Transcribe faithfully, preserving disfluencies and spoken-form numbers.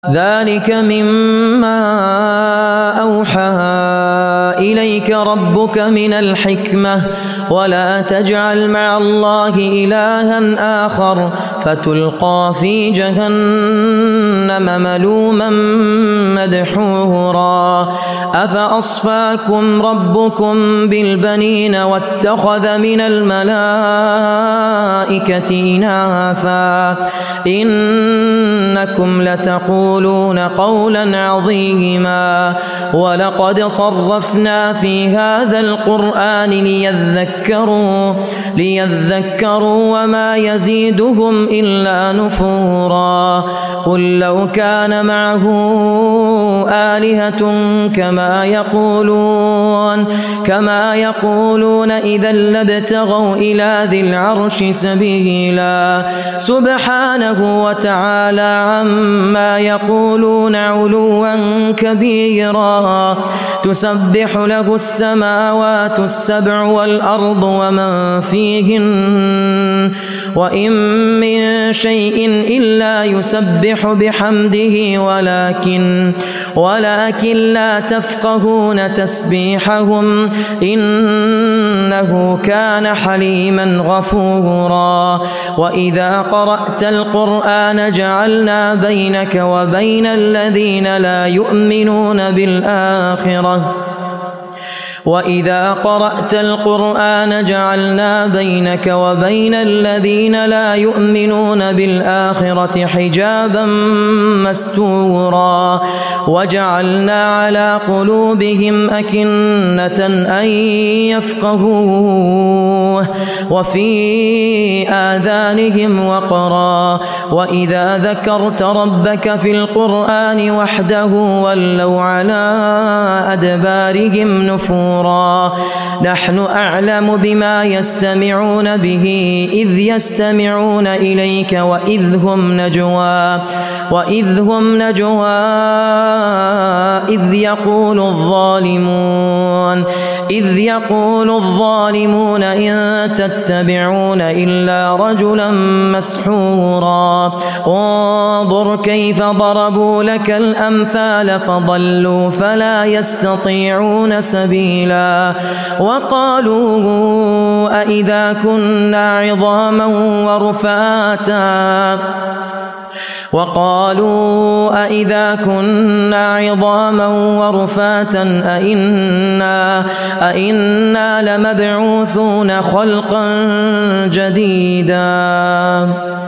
ذلك مما أوحى إليك ربك من الحكمة ولا تجعل مع الله إلها آخر فتلقى في جهنم ملوما مدحورا أفأصفاكم ربكم بالبنين واتخذ من الملائكة إناثا إنكم لتقولون قولا عظيما ولقد صرفنا في هذا القرآن ليذكروا ليذكروا وما يزيدهم إلا نفورا قل لو كان معه آلهة كما يقولون كما يقولون إذا لابتغوا إلى ذي العرش سبيلا سبحانه وتعالى عما يقولون علوا كبيرا تسبح له السماوات السبع والأرض ومن فيهن وإن من شيء إلا يسبح بحمده ولكن ولكن لا تفقهون تسبيحهم إنه كان حليما غفورا وإذا قرأت القرآن جعلنا بينك وبين الذين لا يؤمنون بالآخرة وإذا قرأت القرآن جعلنا بينك وبين الذين لا يؤمنون بالآخرة حجابا مستورا وجعلنا على قلوبهم أكنة أن يفقهوه وفي آذانهم وقرا وإذا ذكرت ربك في القرآن وحده ولوا على أدبارهم نفورا نحن أعلم بما يستمعون به إذ يستمعون إليك وإذ هم نجوى وإذ هم نجوى إذ يقول الظالمون إذ يقول الظالمون إن تتبعون إلا رجلا مسحورا انظر كيف ضربوا لك الأمثال فضلوا فلا يستطيعون سبيلا وقالوا أإذا كنا عظاما ورفاتا وقالوا أإذا كنا عظاما ورفاتا أئنا, أئنا لمبعوثون خلقا جديدا